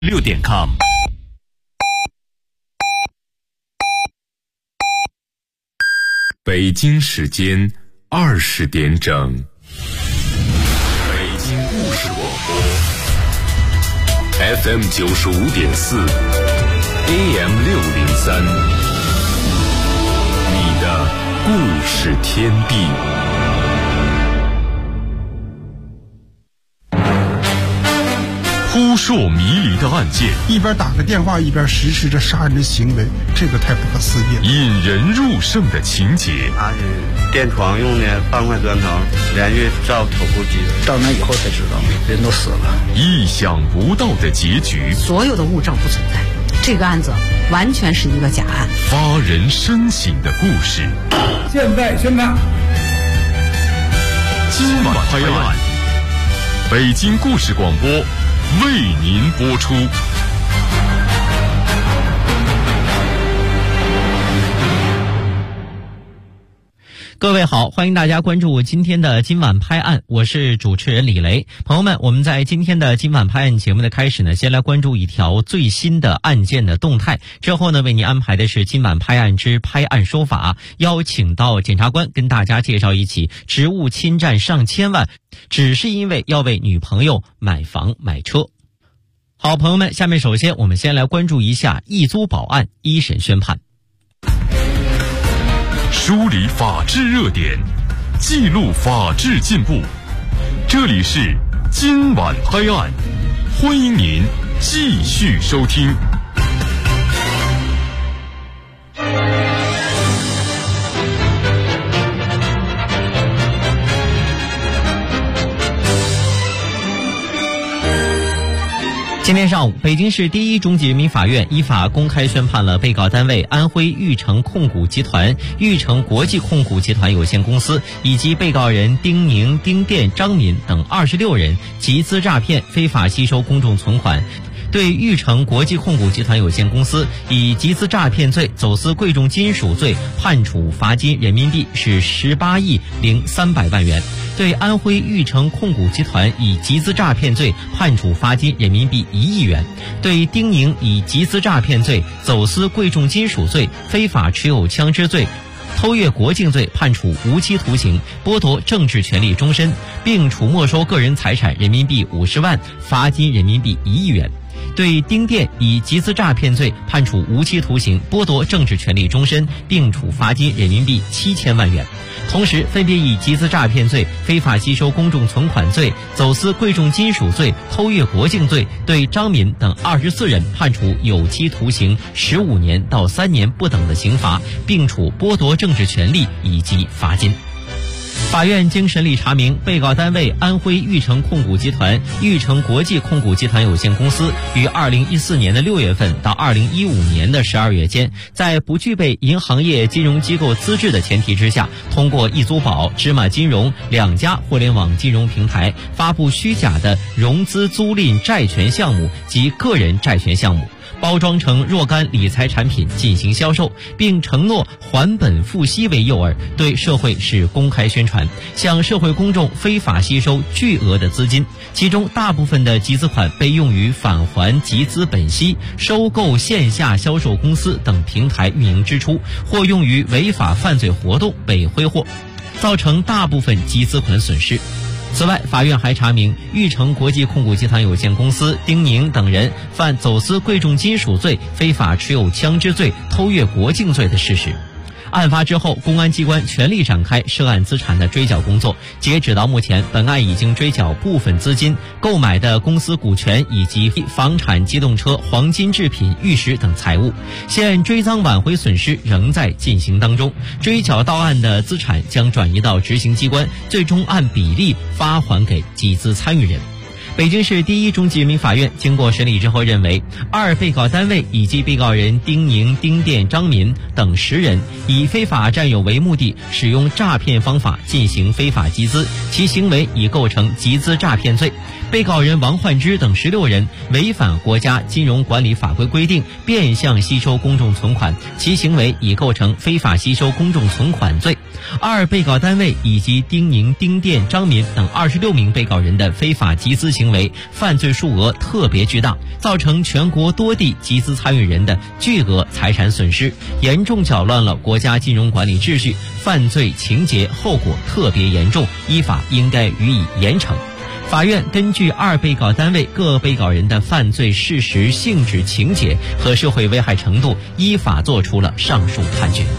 6.com。北京时间20点整，北京故事广播 FM 95.4 AM 603，你的故事天地。扑朔迷离的案件， 一边打个电话一边实施着杀人的行为，这个太不可思议了。 引人入胜的情节， 他是电床用的半块砖头连续照头部击， 到那以后才知道人都死了。 意想不到的结局， 所有的物证不存在，这个案子完全是一个假案。 发人深省的故事， 现在宣判， 今晚拍案，北京故事广播为您播出。 各位好，欢迎大家关注今天的今晚拍案，我是主持人李雷。朋友们，我们在今天的今晚拍案节目的开始呢，先来关注一条最新的案件的动态，之后呢，为您安排的是今晚拍案之拍案说法，邀请到检察官跟大家介绍一起职务侵占上千万，只是因为要为女朋友买房买车。好，朋友们，下面首先我们先来关注一下易租宝案一审宣判。 梳理法治热点，记录法治进步。这里是今晚拍案，欢迎您继续收听。 今天上午，北京市第一中级人民法院依法公开宣判了被告单位安徽玉成控股集团、玉成国际控股集团有限公司以及被告人丁宁、丁店、张敏等26人集资诈骗、非法吸收公众存款。对玉成国际控股集团有限公司以集资诈骗罪、走私贵重金属罪判处罚金人民币是18亿零300万元。对安徽玉成控股集团以集资诈骗罪判处罚金人民币1亿元。对丁宁以集资诈骗罪、走私贵重金属罪、非法持有枪支罪、偷越国境罪判处无期徒刑，剥夺政治权利终身，并处没收个人财产人民币50万，罚金人民币1亿元。对丁店以集资诈骗罪判处无期徒刑，剥夺政治权利终身，并处罚金人民币7000万元。同时，分别以集资诈骗罪、非法吸收公众存款罪、走私贵重金属罪、偷越国境罪对张敏等24人判处有期徒刑15年到3年不等的刑罚，并处剥夺政治权利以及罚金。法院经审理查明，被告单位安徽玉成控股集团、玉成国际控股集团有限公司于2014年的6月份到2015年的12月间，在不具备银行业金融机构资质的前提之下，通过易租宝、芝麻金融2家互联网金融平台发布虚假的融资租赁债权项目及个人债权项目，包装成若干理财产品进行销售，并承诺还本付息为诱饵，对社会是公开宣传，向社会公众非法吸收巨额的资金，其中大部分的集资款被用于返还集资本息、收购线下销售公司等平台运营支出，或用于违法犯罪活动被挥霍，造成大部分集资款损失。此外，法院还查明玉成国际控股集团有限公司丁宁等人犯走私贵重金属罪、非法持有枪支罪、偷越国境罪的事实。案发之后，公安机关全力展开涉案资产的追缴工作。截止到目前，本案已经追缴部分资金、购买的公司股权以及房产、机动车、黄金制品、玉石等财物。现追赃挽回损失仍在进行当中，追缴到案的资产将转移到执行机关，最终按比例发还给集资参与人。北京市第一中级人民法院经过审理之后认为，2被告单位以及被告人丁宁、丁店、张敏等10人以非法占有为目的，使用诈骗方法进行非法集资，其行为已构成集资诈骗罪， 被告人王焕之等16人违反国家金融管理法规规定，变相吸收公众存款，其行为已构成非法吸收公众存款罪。2被告单位以及丁宁、丁店、张民等26名被告人的非法集资行为犯罪数额特别巨大，造成全国多地集资参与人的巨额财产损失，严重搅乱了国家金融管理秩序，犯罪情节后果特别严重，依法应该予以严惩。法院根据2被告单位各被告人的犯罪事实、性质、情节和社会危害程度，依法作出了上述判决。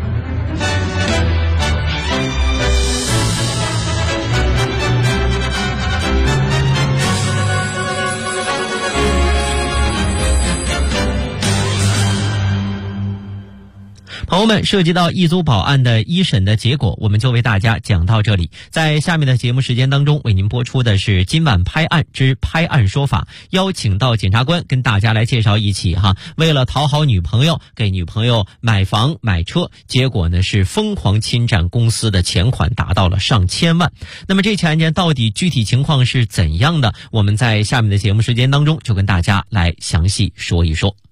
朋友们，涉及到一租宝案的一审的结果，我们就为大家讲到这里。在下面的节目时间当中，为您播出的是今晚拍案之拍案说法，邀请到检察官跟大家来介绍一起为了讨好女朋友，给女朋友买房买车，结果呢是疯狂侵占公司的钱款，达到了上千万。那么这起案件到底具体情况是怎样的？我们在下面的节目时间当中就跟大家来详细说一说。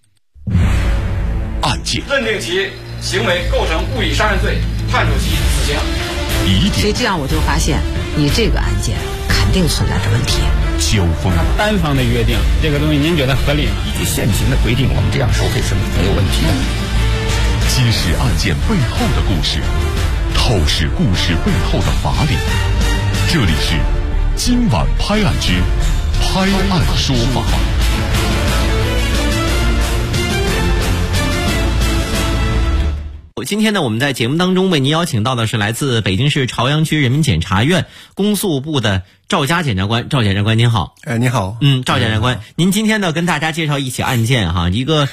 案件认定其行为构成故意杀人罪，判处其死刑。 疑点， 所以这样我就发现，你这个案件肯定存在着问题。 交锋， 单方的约定这个东西，您觉得合理吗？ 依据现行的规定，我们这样收费是没有问题的。 揭示案件背后的故事，透视故事背后的法理。这里是今晚拍案之拍案说法。 今天呢，我们在节目当中为您邀请到的是来自北京市朝阳区人民检察院公诉部的赵佳检察官。赵检察官您好。 你好。 赵检察官，您今天呢跟大家介绍一起案件一个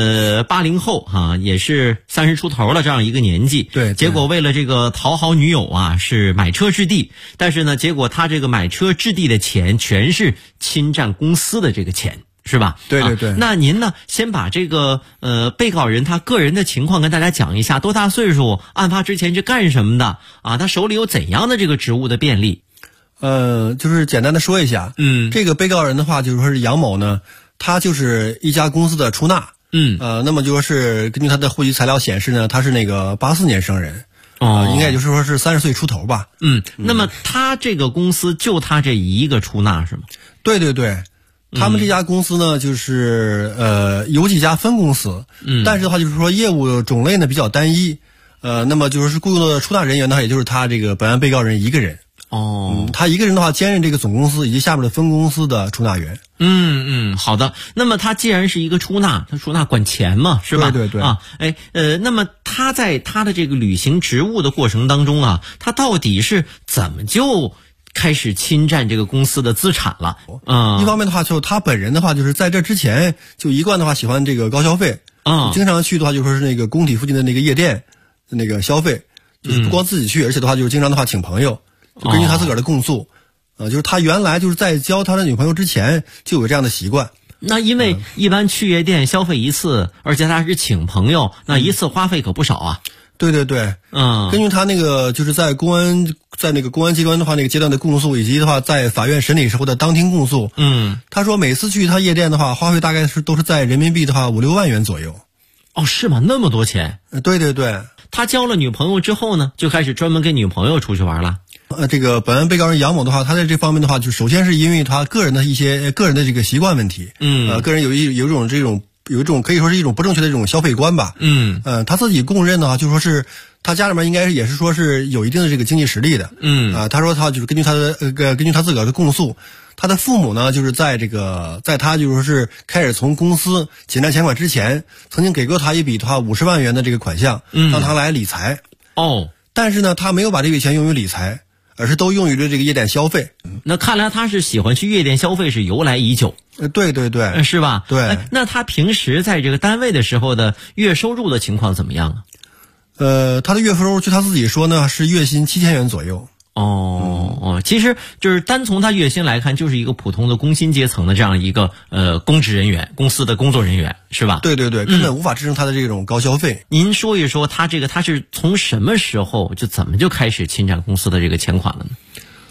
80后也是30出头了这样一个年纪。 对。 结果为了这个讨好女友是买车置地，但是呢，结果他这个买车置地的钱全是侵占公司的这个钱。是吧？ 对对对。 那您呢，先把这个被告人他个人的情况跟大家讲一下，多大岁数，案发之前是干什么的他手里有怎样的这个职务的便利？ 就是简单的说一下。这个被告人的话就是说是杨某呢，他就是一家公司的出纳。那么就说是根据他的户籍材料显示呢，他是那个84年生人。应该就是说是30岁出头吧。 那么他这个公司就他这一个出纳是吗？ 对对对。他们这家公司呢，就是有几家分公司，但是的话就是说业务种类呢比较单一，那么就是雇佣的出纳人员呢，也就是他这个本案被告人一个人。他一个人的话兼任这个总公司以及下面的分公司的出纳员。 好的。那么他既然是一个出纳，他出纳管钱嘛，是吧？ 对对对。那么他在他的这个履行职务的过程当中他到底是怎么就开始侵占这个公司的资产了？ 一方面的话，就他本人的话，就是在这之前就一贯的话喜欢这个高消费，经常去的话就说是那个工体附近的那个夜店那个消费，就是不光自己去，而且的话就是经常的话请朋友，就根据他自个儿的供述，就是他原来就是在交他的女朋友之前就有这样的习惯。 那因为一般去夜店消费一次，而且他是请朋友，那一次花费可不少啊。 对对对。根据他那个就是在那个公安机关的话那个阶段的供述，以及的话在法院审理时候的当庭供述，他说每次去他夜店的话花费大概都是在人民币的话5-6万元左右。 是吗？那么多钱？ 对对对。 他交了女朋友之后呢，就开始专门跟女朋友出去玩了。 这个本案被告人杨某的话，他在这方面的话，就首先是因为他个人的这个习惯问题，个人有一种可以说是一种不正确的这种消费观吧。他自己供认的话，就说是他家里面应该也是说是有一定的这个经济实力的。他说他就是根据他自个儿的供述，他的父母呢就是在他就是说是开始从公司侵占钱款之前，曾经给过他一笔的话50万元的这个款项，让他来理财。但是呢，他没有把这笔钱用于理财，而是都用于了这个夜店消费。 那看来他是喜欢去夜店消费是由来已久。 对对对。 是吧？ 对。 那他平时在这个单位的时候的月收入的情况怎么样他的月收入据他自己说呢是月薪7000元左右。 其实就是单从他月薪来看，就是一个普通的工薪阶层的这样一个公职人员，公司的工作人员，是吧？ 对对对，根本无法支撑他的这种高消费。 您说一说他是从什么时候就怎么就开始侵占公司的这个钱款了呢？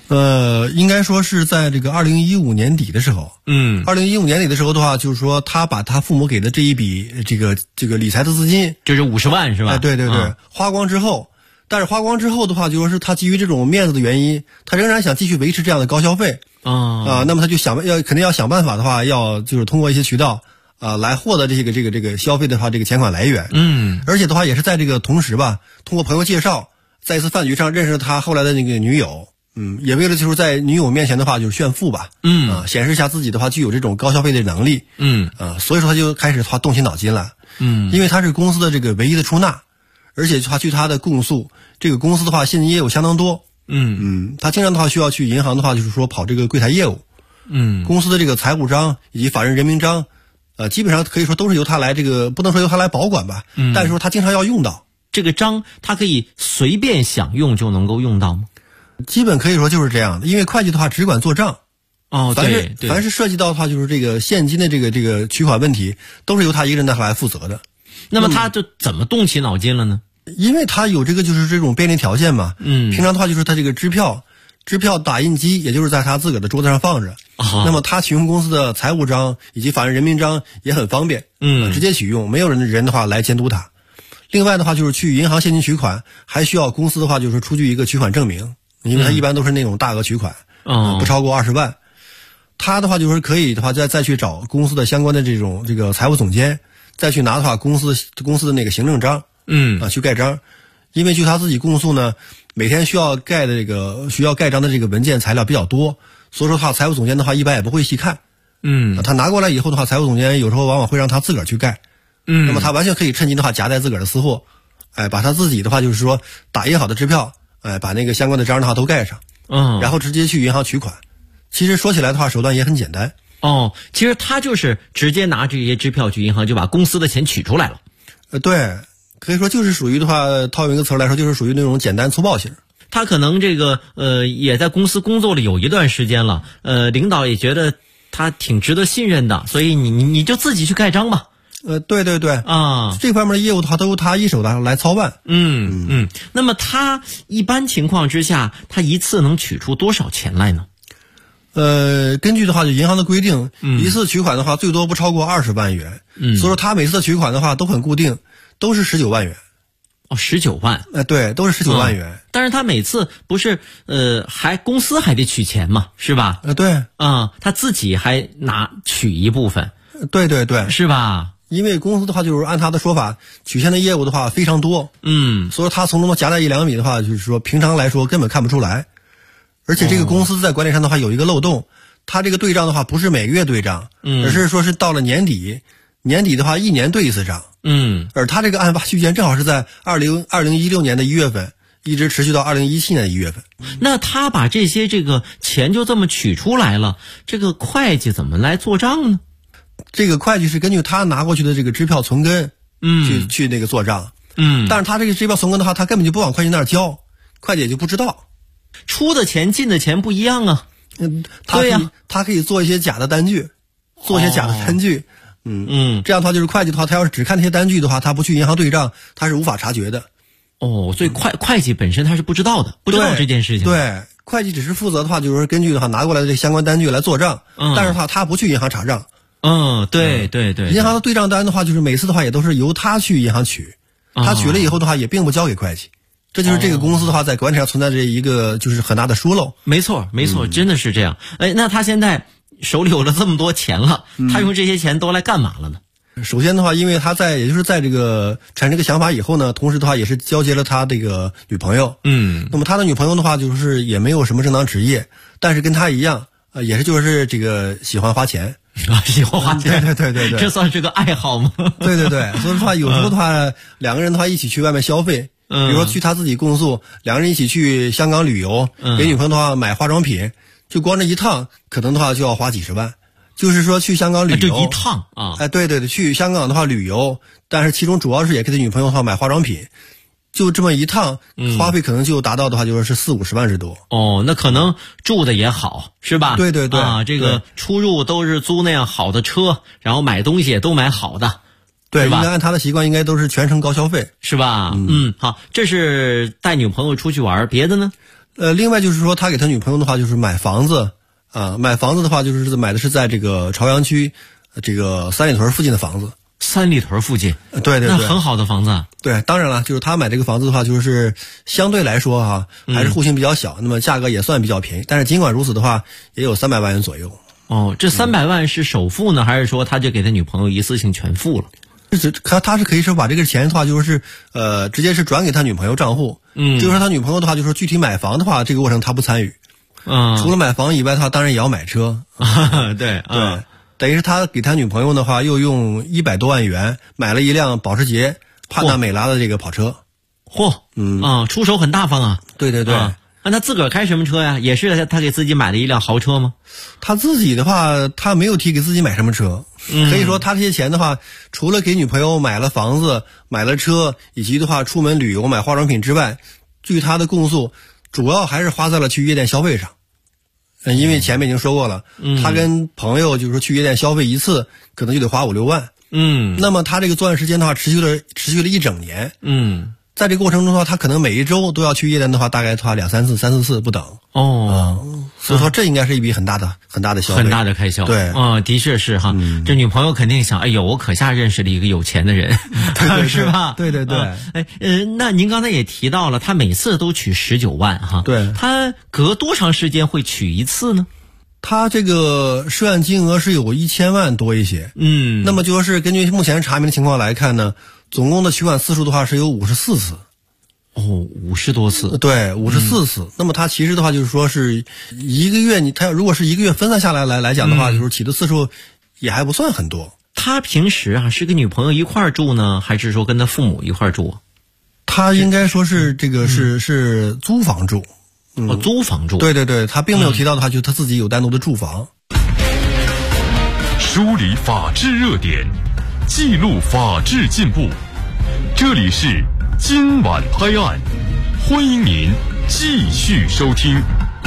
应该说是在这个2015年底的时候。2015年底的时候的话，就是说他把他父母给的这一笔这个理财的资金， 就是50万是吧？ 对对对，花光之后，但是花光之后的话，就说是他基于这种面子的原因，他仍然想继续维持这样的高消费那么他就肯定要想办法的话，要就是通过一些渠道来获得这个消费的话，这个钱款来源。而且的话也是在这个同时吧，通过朋友介绍，在一次饭局上认识他后来的那个女友。也为了就是在女友面前的话就是炫富吧，显示一下自己的话具有这种高消费的能力，所以说他就开始他动起脑筋了，因为他是公司的这个唯一的出纳，而且据他的供述，这个公司的话现金业务相当多，他经常的话需要去银行的话就是说跑这个柜台业务，公司的这个财务章以及法人人名章，基本上可以说都是由他来不能说由他来保管吧，但是说他经常要用到这个章，他可以随便想用就能够用到吗？ 基本可以说就是这样的，因为会计的话只管做账，凡是涉及到的话就是这个现金的这个取款问题，都是由他一个人来负责的。 那么他就怎么动起脑筋了呢？ 因为他有就是这种便利条件嘛，平常的话就是他这个支票打印机，也就是在他自个儿的桌子上放着，那么他取用公司的财务章以及法人人名章也很方便，直接取用，没有人的话来监督他。另外的话就是去银行现金取款，还需要公司的话就是出具一个取款证明。因为他一般都是那种大额取款，不超过20万。他的话就是可以的话再去找公司的相关的这个财务总监，再去拿的话公司的那个行政章，去盖章。因为据他自己供述呢，每天需要盖章的这个文件材料比较多，所以说他财务总监的话一般也不会细看。他拿过来以后的话，财务总监有时候往往会让他自个儿去盖。那么他完全可以趁机的话夹带自个儿的私货，把他自己的话就是说打印好的支票。把那个相关的章的话都盖上，然后直接去银行取款。其实说起来的话，手段也很简单。 其实他就是直接拿这些支票去银行，就把公司的钱取出来了。 对，可以说就是属于的话，套用一个词来说，就是属于那种简单粗暴型。 他可能也在公司工作了有一段时间了，领导也觉得他挺值得信任的，所以你就自己去盖章吧。 对对对这方面的业务的话都由他一手来操办。 那么他一般情况之下，他一次能取出多少钱来呢？ 根据的话就银行的规定，一次取款的话最多不超过20万元。所以说他每次取款的话都很固定，都是19万元。 19万？ 对，都是19万元。 但是他每次不是公司还得取钱嘛，是吧？ 对。 他自己还取一部分。 对对对， 是吧？ 因为公司的话就是按他的说法，取现的业务的话非常多，所以他从中夹带1、2笔的话，就是说平常来说根本看不出来。而且这个公司在管理上的话有一个漏洞，他这个对账的话不是每个月对账，而是说是到了年底的话1年对一次账，而他这个案发期间正好是在2016年的1月份，一直持续到2017年的1月份。 那他把这些钱就这么取出来了，这个会计怎么来做账呢？ 这个会计是根据他拿过去的这个支票存根，去那个做账，但是他这个支票存根的话，他根本就不往会计那儿交，会计也就不知道， 出的钱进的钱不一样啊。 他可以做一些假的单据，这样的话就是会计的话，他要是只看那些单据的话，他不去银行对账，他是无法察觉的。 所以会计本身他是不知道的，不知道这件事情。 对，会计只是负责的话，就是根据的话拿过来的这相关单据来做账，但是的话他不去银行查账。 对对对， 银行的对账单的话，就是每次的话也都是由他去银行取，他取了以后的话也并不交给会计，这就是这个公司的话在管理上存在着一个就是很大的疏漏。 没错，真的是这样。那他现在手里有了这么多钱了，他用这些钱都来干嘛了呢？ 首先的话，因为他也就是在这个产生这个想法以后呢，同时的话也是交接了他这个女朋友。那么他的女朋友的话，就是也没有什么正当职业，但是跟他一样，也是就是这个喜欢花钱。 喜欢花钱， 对， 这算是个爱好吗？ 对，所以说有时候的话，两个人的话一起去外面消费，比如说去他自己供述，两个人一起去香港旅游，给女朋友的话买化妆品，就光这一趟可能的话就要花几十万。就是说去香港旅游， 这一趟啊， 对，去香港的话旅游，但是其中主要是也给他女朋友的话买化妆品。就这么一趟，花费可能就达到的话就是40-50万之多。 那可能住的也好，是吧？ 对这个出入都是租那样好的车，然后买东西也都买好的， 对，应该按他的习惯，应该都是全程高消费， 是吧？好，这是带女朋友出去玩，别的呢？ 另外就是说他给他女朋友的话就是买房子啊，买房子的话就是买的是在这个朝阳区这个三里屯附近的房子。 三里屯附近， 对， 那很好的房子。 对，当然了，就是他买这个房子的话，就是相对来说哈，还是户型比较小，那么价格也算比较便宜。但是尽管如此的话，也有300万元左右。 哦，这300万是首付呢，还是说他就给他女朋友一次性全付了？ 他是可以说把这个钱的话，就是直接是转给他女朋友账户。就是说他女朋友的话，就是说具体买房的话，这个过程他不参与。除了买房以外的话，当然也要买车。 对。 等于是他给他女朋友的话，又用100多万元买了一辆保时捷帕纳梅拉的这个跑车。 出手很大方啊。 对。 那他自个儿开什么车呀？也是他给自己买了一辆豪车吗？ 他自己的话，他没有提给自己买什么车。可以说他这些钱的话，除了给女朋友买了房子、买了车，以及的话出门旅游买化妆品之外，据他的供述，主要还是花在了去夜店消费上。因为前面已经说过了，他跟朋友就是说去夜店消费一次，可能就得花5、6万。那么他这个作案时间的话，持续了1整年。在这个过程中的话，他可能每一周都要去夜店的话，大概的话2、3次、3、4次不等。所以说这应该是一笔很大的消费， 很大的开销。 对， 的确是哈。这女朋友肯定想，哎呦，我可下认识了一个有钱的人，是吧？ 对。 那您刚才也提到了，他每次都取19万哈。 对。 他隔多长时间会取一次呢？ 他这个涉案金额是有1000万多一些。那么就是根据目前查明的情况来看呢，总共的取款次数的话是有54次。 50多次。 对，54次。那么他其实的话就是说是一个月，他如果是一个月分散下来讲的话，就是取的次数也还不算很多。 他平时是跟女朋友一块儿住呢，还是说跟他父母一块儿住？ 他应该说是这个是租房住。 租房住。 对，他并没有提到的话，就是他自己有单独的住房。 梳理法治热点，记录法治进步。这里是今晚拍案，欢迎您继续收听。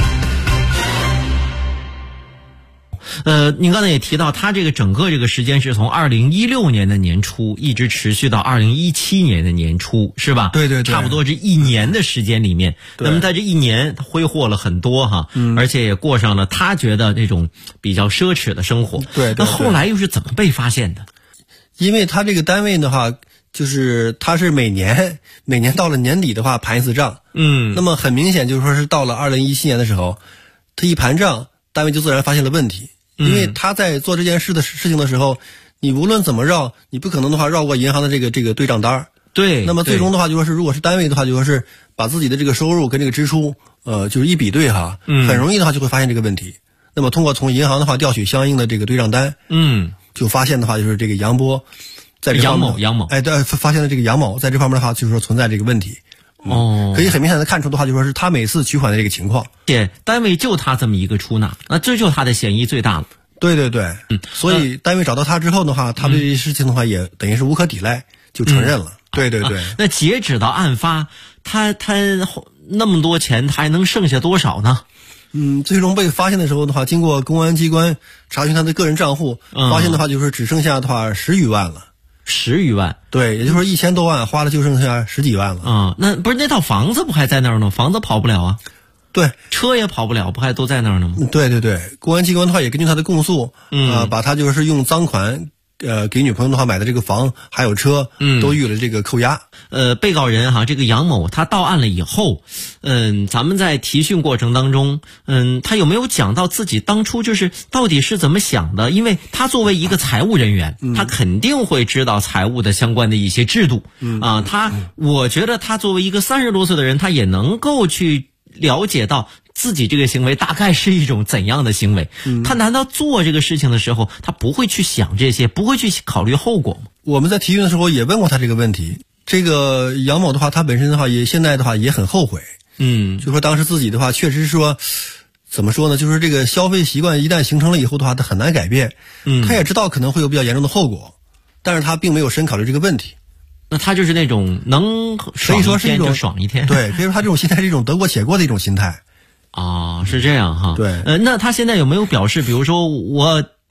您刚才也提到，他这个整个这个时间是从2016年的年初一直持续到2017年的年初，是吧？ 对， 差不多这1年的时间里面。那么在这1年，他挥霍了很多哈，而且也过上了他觉得那种比较奢侈的生活。 对。 那后来又是怎么被发现的？ 因为他这个单位的话，就是他是每年到了年底的话盘一次账。那么很明显就是说是到了2017年的时候，他一盘账，单位就自然发现了问题。因为他在做这件事情的时候，你无论怎么绕，你不可能的话绕过银行的这个对账单。 对。 那么最终的话就说是，如果是单位的话，就说是把自己的这个收入跟这个支出，就是一比对哈，很容易的话就会发现这个问题。那么通过从银行的话调取相应的这个对账单，就发现的话就是这个杨波在这方面杨某， 发现了这个杨某在这方面的话就是说存在这个问题。可以很明显的看出的话，就说是他每次取款的这个情况。 单位就他这么一个出纳，那这就他的嫌疑最大了。 对。所以单位找到他之后的话，他对这事情的话也等于是无可抵赖，就承认了。对。 那截止到案发，他那么多钱，他还能剩下多少呢？ 最终被发现的时候的话，经过公安机关查询他的个人账户，发现的话就是只剩下的话10余万了。 10余万。 对，也就是说1000多万花了就剩下10几万了。 那不是那套房子不还在那儿呢？房子跑不了啊。 对， 车也跑不了，不还都在那儿呢吗？ 对。公安机关的话也根据他的供述，把他就是用赃款给女朋友的话买的这个房还有车，都予以了这个扣押。 被告人这个杨某他到案了以后，咱们在提讯过程当中，他有没有讲到自己当初就是到底是怎么想的？因为他作为一个财务人员，他肯定会知道财务的相关的一些制度。我觉得他作为一个30多岁的人，他也能够去了解到自己这个行为大概是一种怎样的行为。他难道做这个事情的时候，他不会去想这些，不会去考虑后果吗？ 我们在提讯的时候也问过他这个问题。这个杨某的话，他本身的话现在的话也很后悔。就说当时自己的话确实说，怎么说呢，就是这个消费习惯一旦形成了以后的话，他很难改变。他也知道可能会有比较严重的后果，但是他并没有深考虑这个问题。 那他就是那种能爽一天就爽一天。 对，可以说他这种心态是一种得过且过的一种心态。 是这样哈。 对。 那他现在有没有表示，比如说我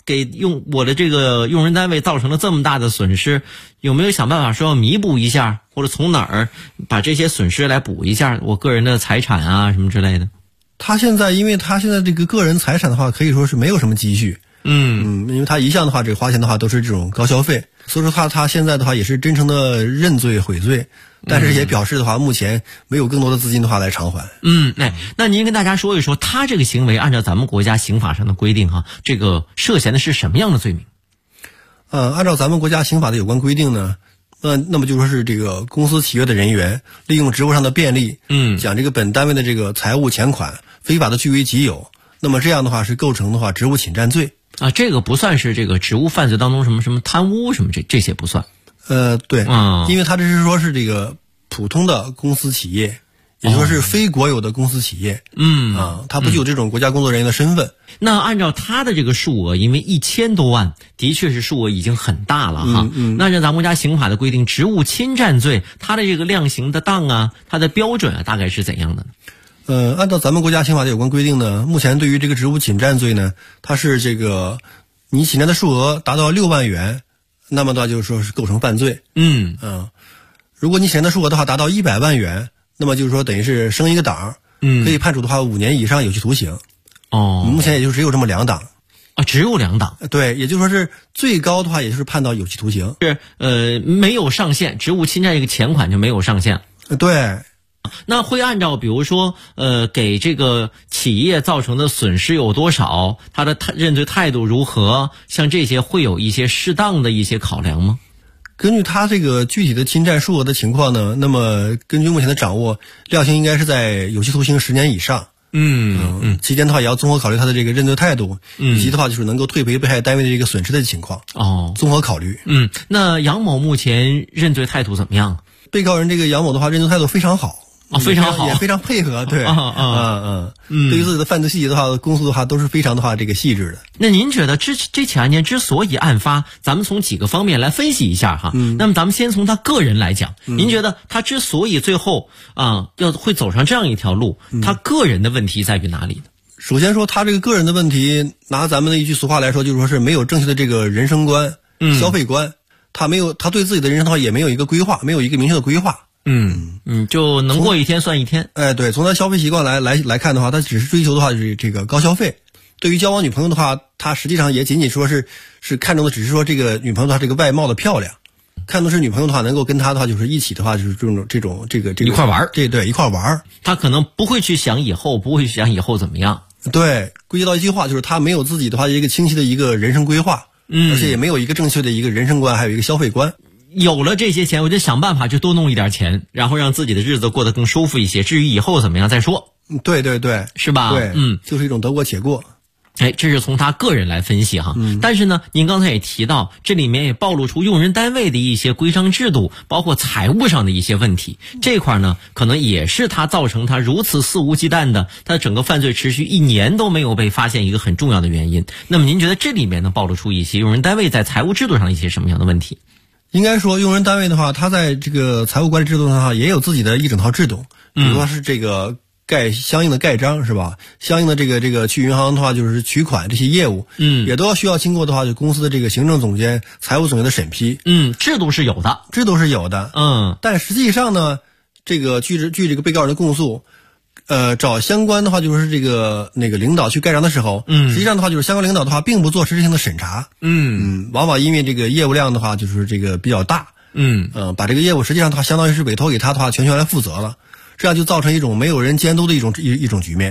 给我的这个用人单位造成了这么大的损失，有没有想办法说要弥补一下，或者从哪儿把这些损失来补一下我个人的财产啊什么之类的？ 因为他现在这个个人财产的话，可以说是没有什么积蓄。因为他一向的话，这个花钱的话都是这种高消费，所以说他现在的话也是真诚的认罪悔罪，但是也表示的话，目前没有更多的资金的话来偿还。 那您跟大家说一说，他这个行为按照咱们国家刑法上的规定这个涉嫌的是什么样的罪名？ 按照咱们国家刑法的有关规定呢，那么就说是这个公司企业的人员利用职务上的便利，将这个本单位的这个财物钱款非法的据为己有，那么这样的话是构成的话职务侵占罪。 这个不算是这个职务犯罪当中什么贪污什么这些不算。 对，因为他这是说是这个普通的公司企业，也就是说是非国有的公司企业。他不具有这种国家工作人员的身份。 那按照他的这个数额，因为1000多万，的确是数额已经很大了哈。那按照咱们国家刑法的规定，职务侵占罪，它的这个量刑的档啊，它的标准大概是怎样的呢？ 按照咱们国家刑法的有关规定呢，目前对于这个职务侵占罪呢，它是这个你侵占的数额达到6万元，那么的话就是说是构成犯罪。如果你侵占的数额的话达到100万元，那么就是说等于是升一个档，可以判处的话5年以上有期徒刑。目前也就只有这么2档。 只有2档。 对，也就是说是最高的话也就是判到有期徒刑。 是没有上限，职务侵占这个钱款就没有上限。 对。 那会按照比如说给这个企业造成的损失有多少，他的认罪态度如何，像这些会有一些适当的一些考量吗？ 根据他这个具体的侵占数额的情况呢，那么根据目前的掌握，量刑应该是在有期徒刑10年以上。期间的话也要综合考虑他的这个认罪态度，以及的话就是能够退赔被害单位的这个损失的情况。综合考虑。 那杨某目前认罪态度怎么样？ 被告人这个杨某的话认罪态度非常好。 非常好， 也非常配合。对。对于自己的犯罪细节的话，公诉的话都是非常的话这个细致的。 那您觉得这起案件之所以案发，咱们从几个方面来分析一下哈。那么咱们先从他个人来讲，您觉得他之所以最后会走上这样一条路，他个人的问题在于哪里呢？ 首先说他这个个人的问题，拿咱们的一句俗话来说，就是说是没有正确的这个人生观、消费观，他对自己的人生的话也没有一个规划，没有一个明确的规划。 就能过一天算一天。 对，从他消费习惯来看的话，他只是追求的话就是这个高消费。对于交往女朋友的话，他实际上也仅仅说是看重的只是说这个女朋友的话这个外貌的漂亮，看重是女朋友的话能够跟他的话就是一起的话就是这种一块玩。 对，一块玩。 他可能不会去想以后，不会去想以后怎么样。 对，归结到一句话就是他没有自己的话一个清晰的一个人生规划，而且也没有一个正确的一个人生观，还有一个消费观。 有了这些钱，我就想办法就多弄一点钱，然后让自己的日子过得更舒服一些。至于以后怎么样再说。 对， 是吧？ 对，就是一种得过且过。 这是从他个人来分析哈。但是呢，您刚才也提到，这里面也暴露出用人单位的一些规章制度，包括财务上的一些问题。这块呢，可能也是他造成他如此肆无忌惮的，他整个犯罪持续1年都没有被发现一个很重要的原因。那么您觉得这里面能暴露出一些用人单位在财务制度上的一些什么样的问题？ 应该说，用人单位的话，他在这个财务管理制度上的话，也有自己的一整套制度。比如说是这个相应的盖章是吧？相应的这个去银行的话，就是取款这些业务，也都要需要经过的话，就公司的这个行政总监、财务总监的审批。 制度是有的， 但实际上呢，这个据这个被告人的供述，找相关的话就是这个领导去盖章的时候，实际上的话就是相关领导的话并不做实质性的审查。往往因为这个业务量的话就是这个比较大，把这个业务实际上的话相当于是委托给他的话全权来负责了，这样就造成一种没有人监督的一种局面。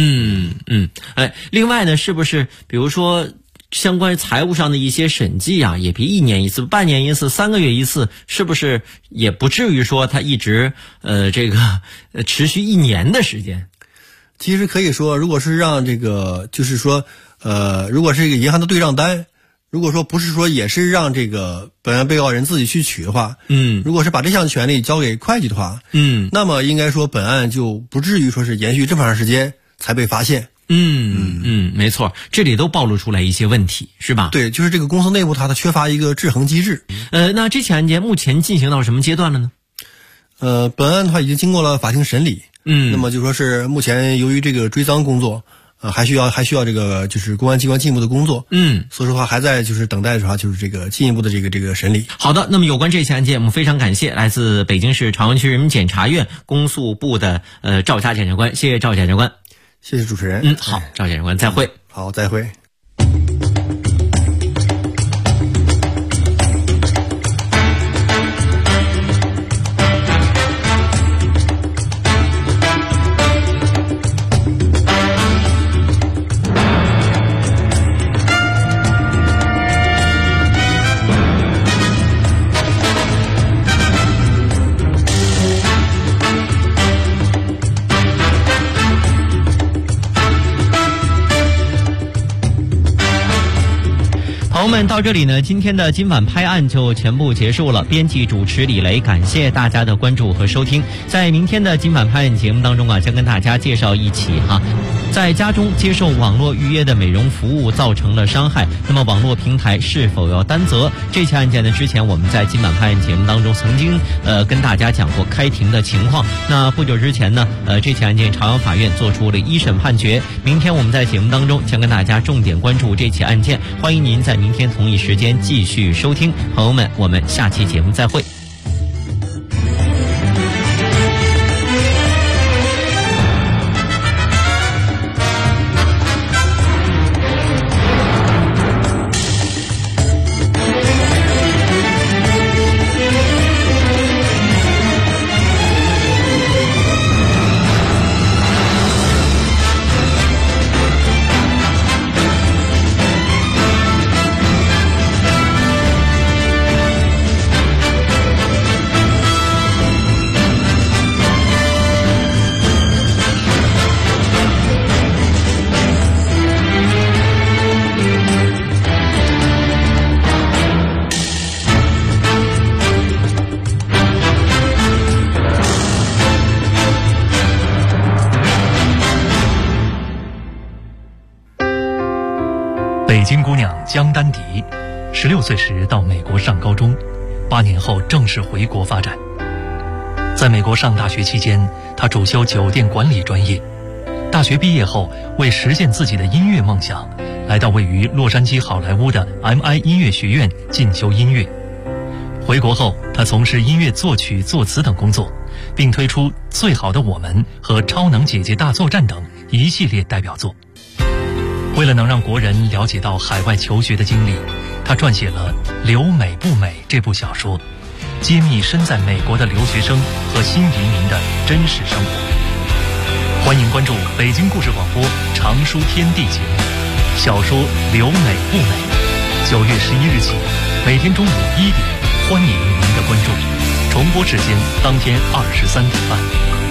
另外呢，是不是比如说相关财务上的一些审计啊，也别1年一次、半年一次、3个月一次，是不是也不至于说他一直持续1年的时间？ 其实可以说，如果是让这个就是说如果是一个银行的对账单，如果说不是说也是让这个本案被告人自己去取的话，如果是把这项权利交给会计的话，那么应该说本案就不至于说是延续这么长时间才被发现。 没错，这里都暴露出来一些问题，是吧？ 对，就是这个公司内部它缺乏一个制衡机制。 那这起案件目前进行到什么阶段了呢？ 本案的话已经经过了法庭审理。那么就说是目前由于这个追赃工作还需要这个就是公安机关进一步的工作。所以说还在就是等待着就是这个进一步的这个审理。 好的，那么有关这起案件，我们非常感谢来自北京市朝阳区人民检察院公诉部的赵佳检察官，谢谢赵检察官， 谢谢主持人。 好，赵检察官再会。 好，再会。 朋友们，到这里呢，今天的今晚拍案就全部结束了。编辑主持李雷，感谢大家的关注和收听。在明天的今晚拍案节目当中将跟大家介绍一起在家中接受网络预约的美容服务造成了伤害，那么网络平台是否要担责？这起案件呢，之前我们在今晚拍案节目当中曾经跟大家讲过开庭的情况。那不久之前呢，这起案件朝阳法院做出了一审判决。明天我们在节目当中将跟大家重点关注这起案件，欢迎您在明天同一时间继续收听。朋友们，我们下期节目再会。 北京姑娘江丹迪，16岁时到美国上高中，8年后正式回国发展。在美国上大学期间，她主修酒店管理专业。大学毕业后，为实现自己的音乐梦想，来到位于洛杉矶好莱坞的 MI 音乐学院进修音乐。回国后，她从事音乐作曲、作词等工作，并推出《最好的我们》和《超能姐姐大作战》等一系列代表作。为了能让国人了解到海外求学的经历，他撰写了《留美不美》这部小说，揭秘身在美国的留学生和新移民的真实生活。欢迎关注北京故事广播常书天地节目小说《留美不美》，9月11日起，每天中午1点，欢迎您的关注。重播时间当天23点半。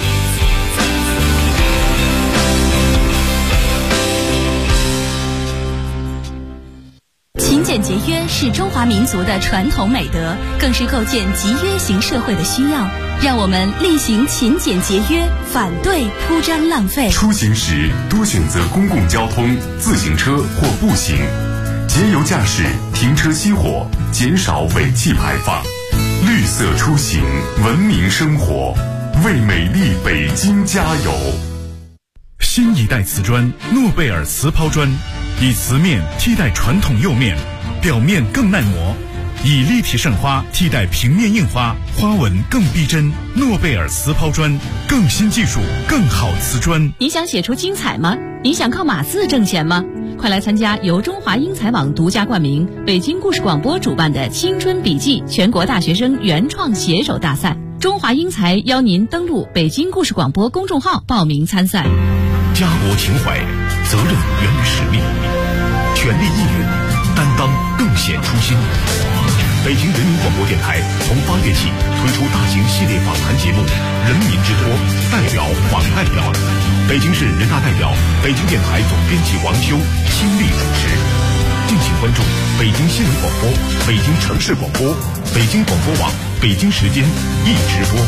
勤俭节约是中华民族的传统美德，更是构建集约型社会的需要。让我们厉行勤俭节约，反对铺张浪费。 出行时多选择公共交通、自行车或步行，节油驾驶，停车熄火，减少尾气排放。绿色出行，文明生活，为美丽北京加油。 新一代瓷砖诺贝尔瓷抛砖，以瓷面替代传统釉面，表面更耐磨，以立体渗花替代平面印花，花纹更逼真。诺贝尔瓷抛砖，更新技术，更好瓷砖。 你想写出精彩吗？你想靠码字挣钱吗？快来参加由中华英才网独家冠名、北京故事广播主办的青春笔记全国大学生原创写手大赛。中华英才邀您登录北京故事广播公众号报名参赛。 家国情怀，责任源于使命，全力以赴，担当更显初心。北京人民广播电台从8月起推出大型系列访谈节目《人民之托》，代表访代表。北京市人大代表、北京电台总编辑王修亲力主持。敬请关注北京新闻广播、北京城市广播、北京广播网、北京时间一直播。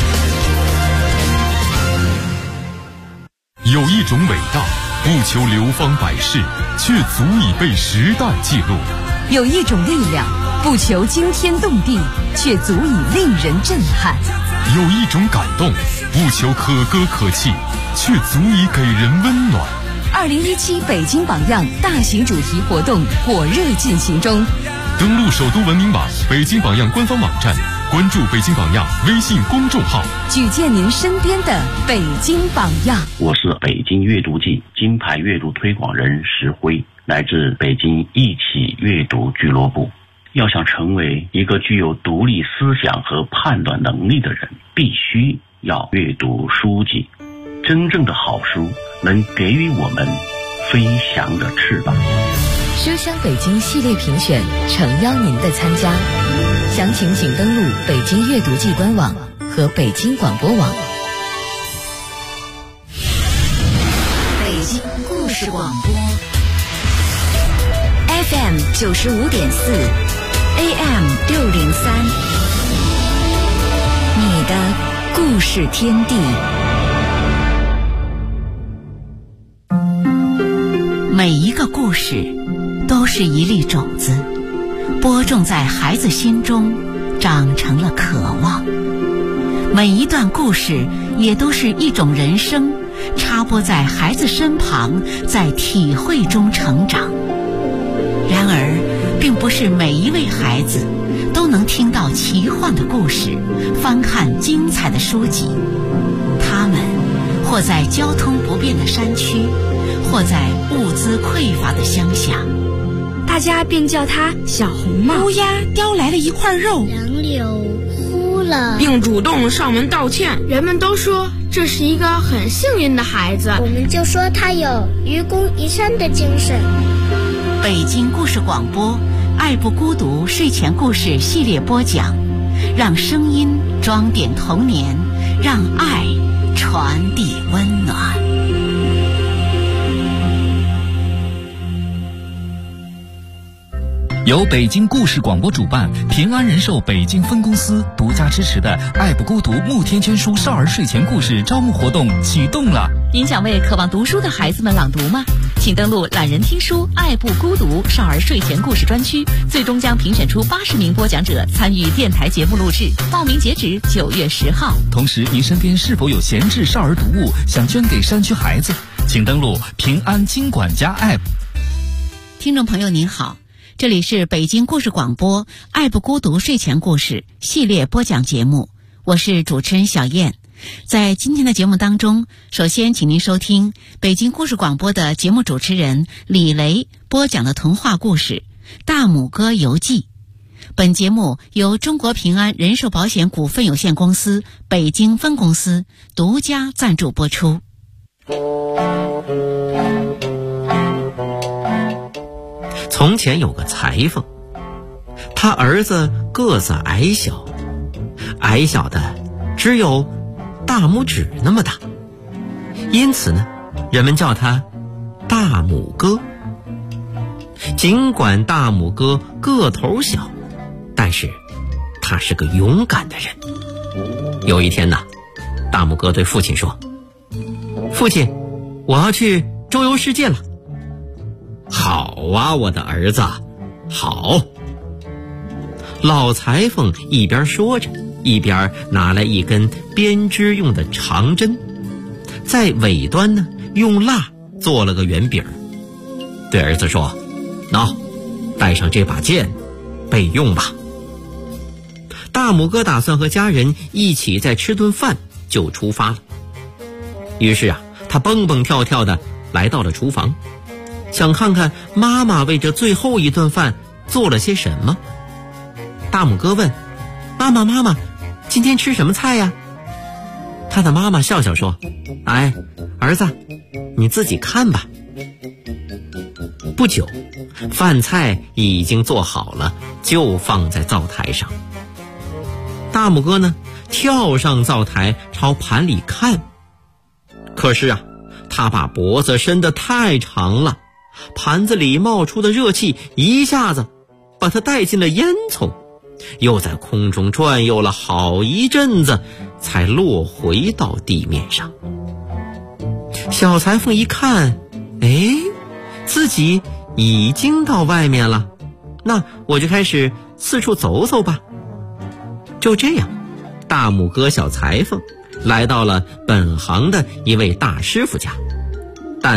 有一种伟大，不求流芳百世，却足以被时代记录； 有一种力量，不求惊天动地，却足以令人震撼； 有一种感动，不求可歌可泣，却足以给人温暖。 2017北京榜样大型主题活动火热进行中。 登录首都文明网、北京榜样官方网站，关注北京榜样微信公众号， 举荐您身边的北京榜样。 我是北京阅读季金牌阅读推广人石辉，来自北京一起阅读俱乐部。要想成为一个具有独立思想和判断能力的人，必须要阅读书籍。真正的好书能给予我们飞翔的翅膀。 书香北京系列评选诚邀您的参加，详情请登录北京阅读季官网和北京广播网。北京故事广播 FM 95.4 AM 603，你的故事天地。 每一个故事都是一粒种子，播种在孩子心中，长成了渴望。每一段故事也都是一种人生，插播在孩子身旁，在体会中成长。然而，并不是每一位孩子都能听到奇幻的故事，翻看精彩的书籍。他们或在交通不便的山区，或在物资匮乏的乡下， 大家便叫他小红帽。 乌鸦叼来了一块肉， 杨柳哭了， 并主动上门道歉。 人们都说这是一个很幸运的孩子， 我们就说他有愚公移山的精神。 北京故事广播爱不孤独睡前故事系列播讲，让声音装点童年，让爱传递温暖。 由北京故事广播主办，平安人寿北京分公司独家支持的爱不孤独慕天圈书少儿睡前故事招募活动启动了。 您想为渴望读书的孩子们朗读吗？请登录懒人听书爱不孤独少儿睡前故事专区，最终将评选出80名播讲者参与电台节目录制，报名截止9月10号。 同时，您身边是否有闲置少儿读物想捐给山区孩子？请登录平安金管家 App。 听众朋友您好，这里是北京故事广播爱不孤独睡前故事系列播讲节目，我是主持人小燕。在今天的节目当中，首先请您收听北京故事广播的节目主持人李雷播讲的童话故事《大拇哥游记》。本节目由中国平安人寿保险股份有限公司北京分公司独家赞助播出。 从前有个裁缝，他儿子个子矮小，矮小的只有大拇指那么大，因此呢，人们叫他大拇哥。尽管大拇哥个头小，但是他是个勇敢的人。有一天呢，大拇哥对父亲说：“父亲，我要去周游世界了。”好啊，我的儿子，好。老裁缝一边说着，一边拿来一根编织用的长针，在尾端呢用蜡做了个圆饼，对儿子说：“喏，带上这把剑，备用吧。”大拇哥打算和家人一起再吃顿饭就出发了。于是啊，他蹦蹦跳跳的来到了厨房，想看看妈妈为这最后一顿饭做了些什么。大拇哥问：“妈妈，今天吃什么菜呀？”他的妈妈笑笑说：“哎，儿子，你自己看吧。”不久，饭菜已经做好了，就放在灶台上。大拇哥呢，跳上灶台朝盘里看，可是啊，他把脖子伸得太长了，盘子里冒出的热气一下子把他带进了烟囱，又在空中转悠了好一阵子，才落回到地面上。小裁缝一看，自己已经到外面了，那我就开始四处走走吧。就这样，大拇哥小裁缝来到了本行的一位大师傅家，但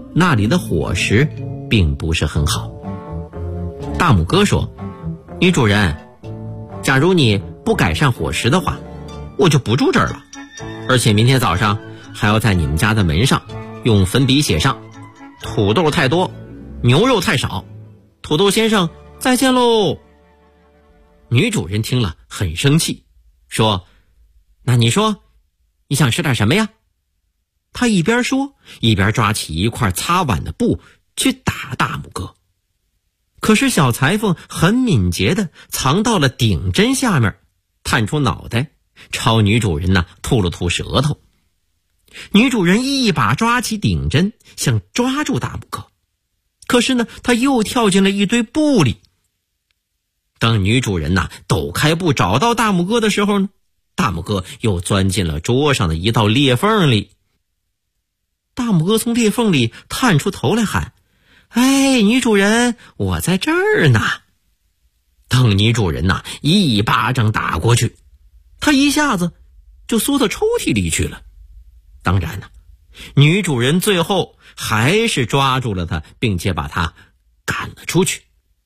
那里的伙食并不是很好。大拇哥说，女主人，假如你不改善伙食的话，我就不住这儿了，而且明天早上还要在你们家的门上用粉笔写上土豆太多，牛肉太少，土豆先生再见喽。女主人听了很生气，说，那你说你想吃点什么呀？她一边说一边抓起一块擦碗的布去打大拇哥。可是小裁缝很敏捷地藏到了顶针下面，探出脑袋朝女主人吐了吐舌头。女主人一把抓起顶针想抓住大拇哥，可是她又跳进了一堆布里。当女主人抖开布找到大拇哥的时候大拇哥又钻进了桌上的一道裂缝里。大拇哥从裂缝里探出头来喊，哎，女主人，我在这儿呢。等女主人一巴掌打过去，他一下子就缩到抽屉里去了。当然女主人最后还是抓住了他，并且把他赶了出去。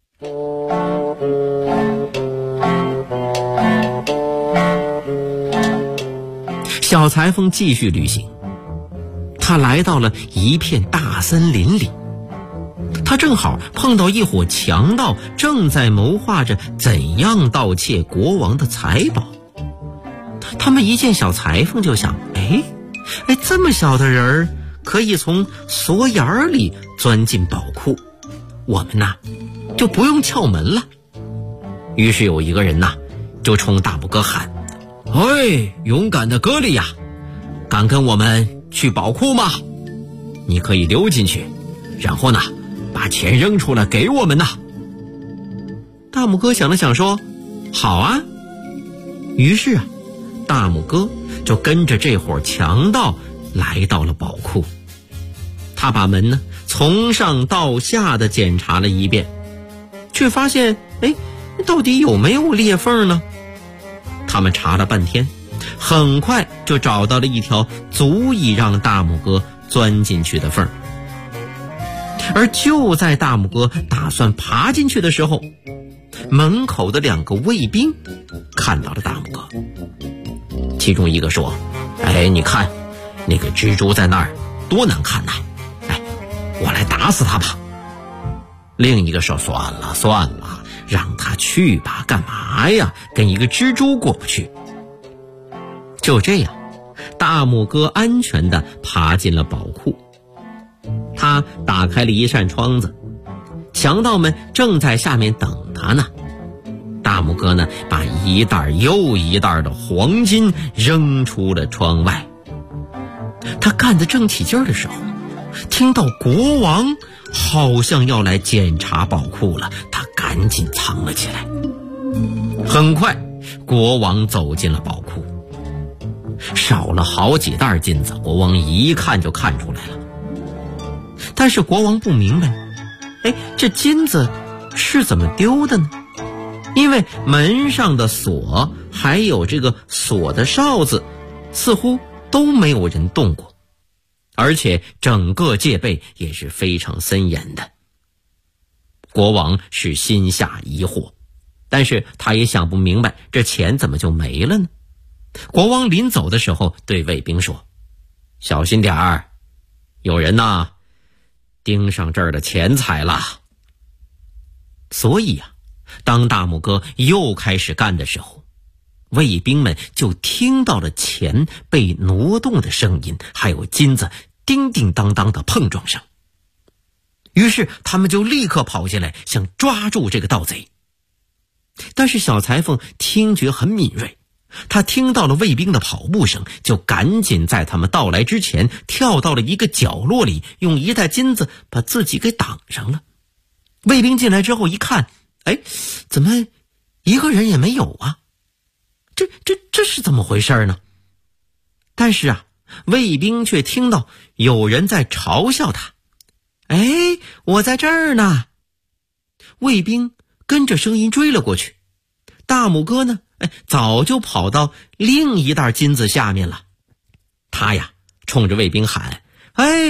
小裁缝继续旅行，他来到了一片大森林里。他正好碰到一伙强盗正在谋划着怎样盗窃国王的财宝。他们一见小裁缝就想，这么小的人儿可以从锁眼里钻进宝库，我们就不用撬门了。于是有一个人就冲大拇哥喊，勇敢的哥利亚，敢跟我们去宝库吗？你可以溜进去，然后把钱扔出来给我们呐。大拇哥想了想说，好啊。于是大拇哥就跟着这伙强盗来到了宝库。他把门从上到下的检查了一遍，却发现到底有没有裂缝呢？他们查了半天，很快就找到了一条足以让大拇哥钻进去的缝。而就在大拇哥打算爬进去的时候，门口的2个卫兵看到了大拇哥。其中一个说，你看那个蜘蛛在那儿多难看我来打死他吧。另一个说，算了，让他去吧，干嘛呀，跟一个蜘蛛过不去。就这样，大拇哥安全地爬进了宝库。他打开了一扇窗子，强盗们正在下面等他呢。大拇哥把一袋又一袋的黄金扔出了窗外。他干得正起劲儿的时候，听到国王好像要来检查宝库了，他赶紧藏了起来。很快，国王走进了宝库，少了好几袋金子，国王一看就看出来了。但是国王不明白，这金子是怎么丢的呢？因为门上的锁还有这个锁的哨子似乎都没有人动过，而且整个戒备也是非常森严的。国王是心下疑惑，但是他也想不明白这钱怎么就没了呢？国王临走的时候对卫兵说，小心点儿，有人盯上这儿的钱财了。所以当大拇哥又开始干的时候，卫兵们就听到了钱被挪动的声音，还有金子叮叮当当的碰撞声。于是他们就立刻跑进来，想抓住这个盗贼。但是小裁缝听觉很敏锐，他听到了卫兵的跑步声，就赶紧在他们到来之前跳到了一个角落里，用一袋金子把自己给挡上了。卫兵进来之后一看，怎么一个人也没有啊？这是怎么回事呢？但是卫兵却听到有人在嘲笑他，我在这儿呢。卫兵跟着声音追了过去，大拇哥早就跑到另一袋金子下面了。他冲着卫兵喊，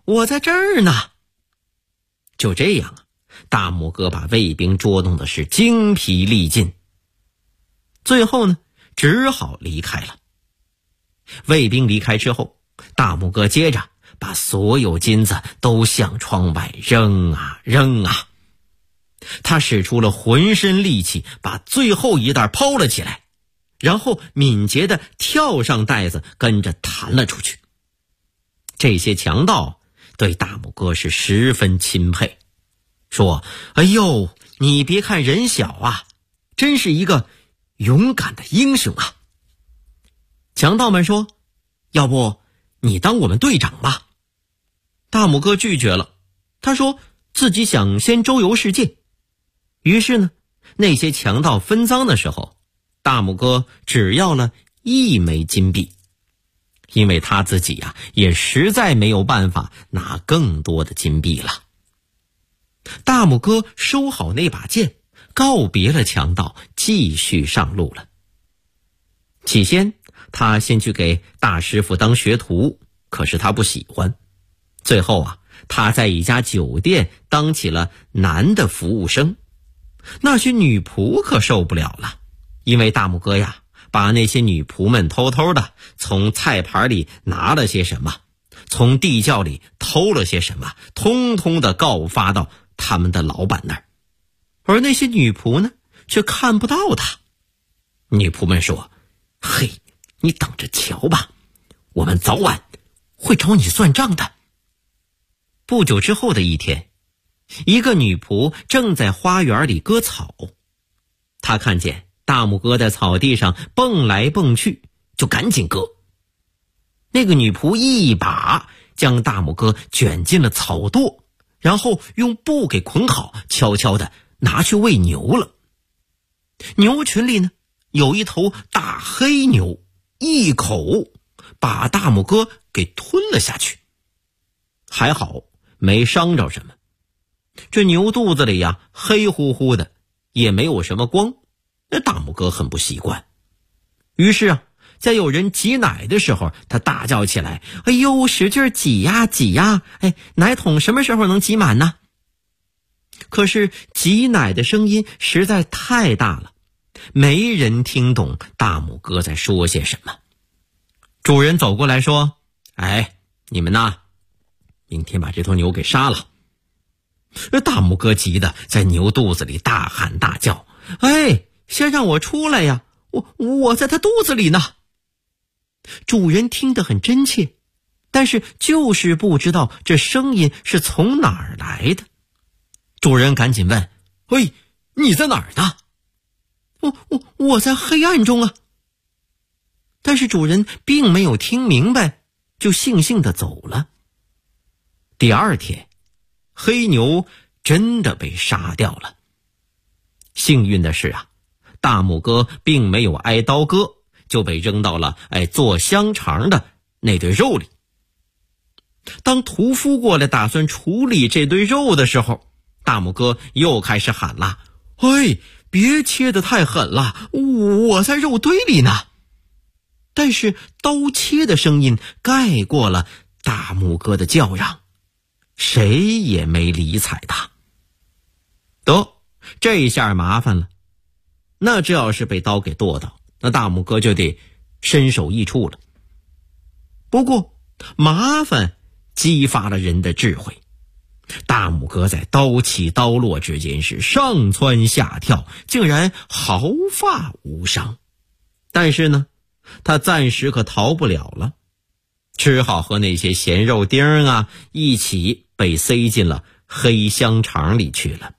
我在这儿呢。就这样啊，大拇哥把卫兵捉弄的是精疲力尽，最后呢，只好离开了。卫兵离开之后，大拇哥接着把所有金子都向窗外扔啊扔啊。他使出了浑身力气，把最后一袋抛了起来，然后敏捷地跳上袋子，跟着弹了出去。这些强盗对大拇哥是十分钦佩，说：哎呦，你别看人小啊，真是一个勇敢的英雄啊。强盗们说：要不你当我们队长吧。大拇哥拒绝了，他说自己想先周游世界。于是呢，那些强盗分赃的时候，大拇哥只要了1枚金币，因为他自己呀，也实在没有办法拿更多的金币了。大拇哥收好那把剑，告别了强盗，继续上路了。起先他先去给大师傅当学徒，可是他不喜欢。最后啊，他在一家酒店当起了男的服务生。那些女仆可受不了了，因为大拇哥呀，把那些女仆们偷偷的从菜盘里拿了些什么，从地窖里偷了些什么，通通的告发到他们的老板那儿。而那些女仆呢，却看不到他。女仆们说：嘿，你等着瞧吧，我们早晚会找你算账的。不久之后的一天，一个女仆正在花园里割草，她看见大拇哥在草地上蹦来蹦去，就赶紧割。那个女仆一把将大拇哥卷进了草垛，然后用布给捆好，悄悄地拿去喂牛了。牛群里呢，有一头大黑牛，一口把大拇哥给吞了下去，还好没伤着什么。这牛肚子里呀，黑乎乎的，也没有什么光，那大拇哥很不习惯。于是啊，在有人挤奶的时候，他大叫起来：哎呦，使劲挤呀挤呀，哎，奶桶什么时候能挤满呢？可是挤奶的声音实在太大了，没人听懂大拇哥在说些什么。主人走过来说：哎，你们呐，明天把这头牛给杀了。大拇哥急得在牛肚子里大喊大叫：哎，先让我出来呀，我在他肚子里呢。主人听得很真切，但是就是不知道这声音是从哪儿来的。主人赶紧问：喂，你在哪儿呢？我在黑暗中啊。但是主人并没有听明白，就悻悻地走了。第二天，黑牛真的被杀掉了。幸运的是啊，大拇哥并没有挨刀割，就被扔到了做香肠的那堆肉里。当屠夫过来打算处理这堆肉的时候，大拇哥又开始喊了：哎，别切得太狠了，我在肉堆里呢。但是刀切的声音盖过了大拇哥的叫嚷，谁也没理睬他。得，这下麻烦了，那这要是被刀给剁到，那大拇哥就得身首异处了。不过麻烦激发了人的智慧，大拇哥在刀起刀落之间是上蹿下跳，竟然毫发无伤。但是呢，他暂时可逃不了了，只好和那些咸肉丁啊一起被塞进了黑香肠里去了。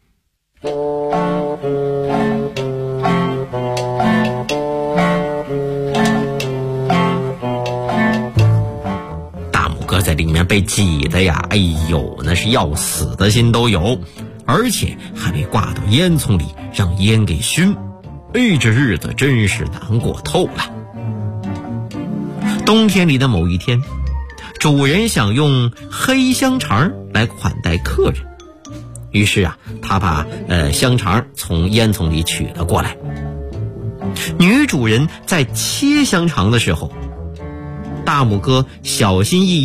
大拇哥在里面被挤的呀，哎呦，那是要死的心都有，而且还被挂到烟囱里让烟给熏。哎，这日子真是难过透了。冬天里的某一天，主人想用黑香肠来款待客人，于是啊，他把香肠从烟囱里取了过来。女主人在切香肠的时候，大拇哥小心翼翼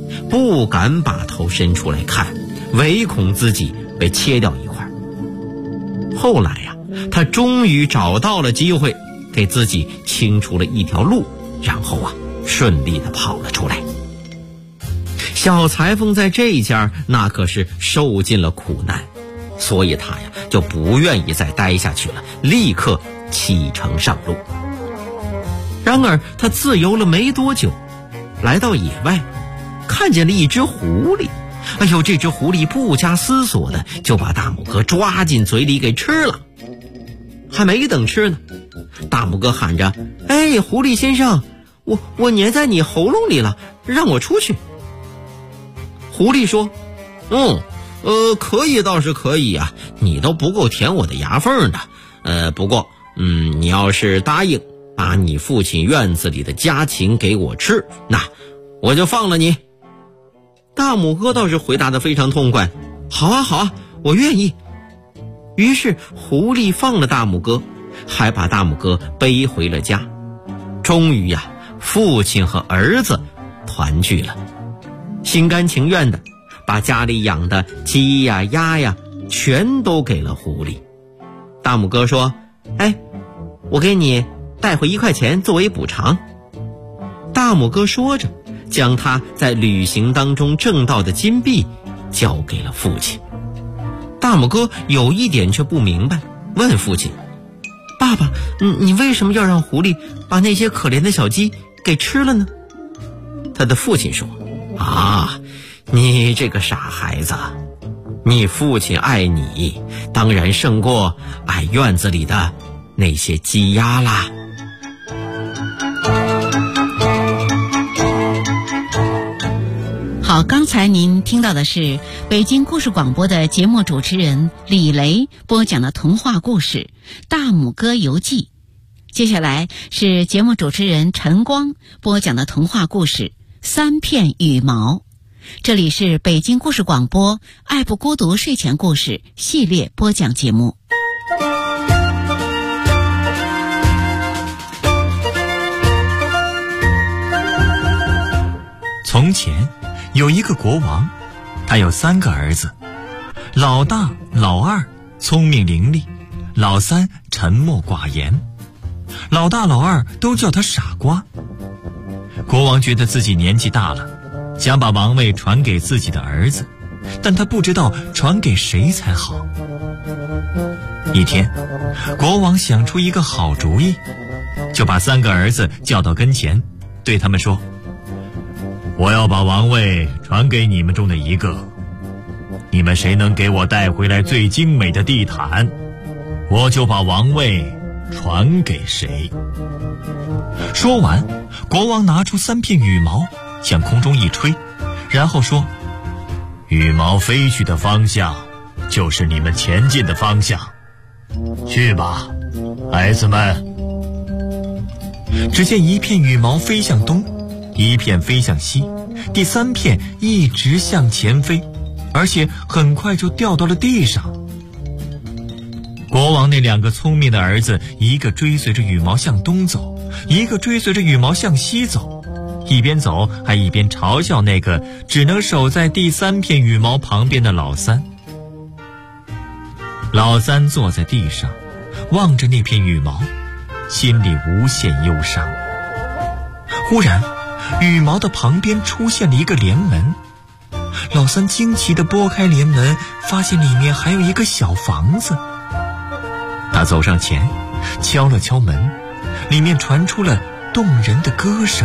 不敢把头伸出来看，唯恐自己被切掉一块。后来呀，他终于找到了机会，给自己清出了一条路，然后顺利地跑了出来。小裁缝在这家那可是受尽了苦难，所以他就不愿意再待下去了，立刻启程上路。然而他自由了没多久，来到野外，看见了一只狐狸。哎呦，这只狐狸不加思索的就把大拇哥抓进嘴里给吃了。还没等吃呢，大拇哥喊着：“哎，狐狸先生，我粘在你喉咙里了，让我出去。”狐狸说：“可以倒是可以啊，你都不够舔我的牙缝的。不过，你要是答应把你父亲院子里的家禽给我吃，那我就放了你。”大拇哥倒是回答得非常痛快：“好啊好啊，我愿意。”于是狐狸放了大拇哥，还把大拇哥背回了家。终于父亲和儿子团聚了，心甘情愿的把家里养的鸡呀鸭呀全都给了狐狸。大拇哥说：“哎，我给你带回1块钱作为补偿。”大拇哥说着，将他在旅行当中挣到的金币交给了父亲。大拇哥有一点却不明白，问父亲：“爸爸，你为什么要让狐狸把那些可怜的小鸡给吃了呢？”他的父亲说：“你这个傻孩子，你父亲爱你，当然胜过爱院子里的那些鸡鸭啦。” 好，刚才您听到的是北京故事广播的节目主持人李雷播讲的童话故事《大拇哥游记》。接下来是节目主持人陈光播讲的童话故事《3片羽毛》。这里是北京故事广播爱不孤独睡前故事系列播讲节目。 从前有一个国王，他有3个儿子，老大、老二聪明伶俐，老三沉默寡言。老大、老二都叫他傻瓜。国王觉得自己年纪大了，想把王位传给自己的儿子，但他不知道传给谁才好。一天，国王想出一个好主意，就把3个儿子叫到跟前，对他们说：“我要把王位传给你们中的一个，你们谁能给我带回来最精美的地毯，我就把王位传给谁。”说完，国王拿出3片羽毛向空中一吹，然后说：“羽毛飞去的方向就是你们前进的方向，去吧，孩子们。”只见1片羽毛飞向东，1片飞向西，第3片一直向前飞，而且很快就掉到了地上。国王那2个聪明的儿子，一个追随着羽毛向东走，一个追随着羽毛向西走，一边走还一边嘲笑那个只能守在第3片羽毛旁边的老三。老三坐在地上，望着那片羽毛，心里无限忧伤。忽然，羽毛的旁边出现了一个帘门，老三惊奇地拨开帘门，发现里面还有一个小房子。他走上前，敲了敲门，里面传出了动人的歌声：“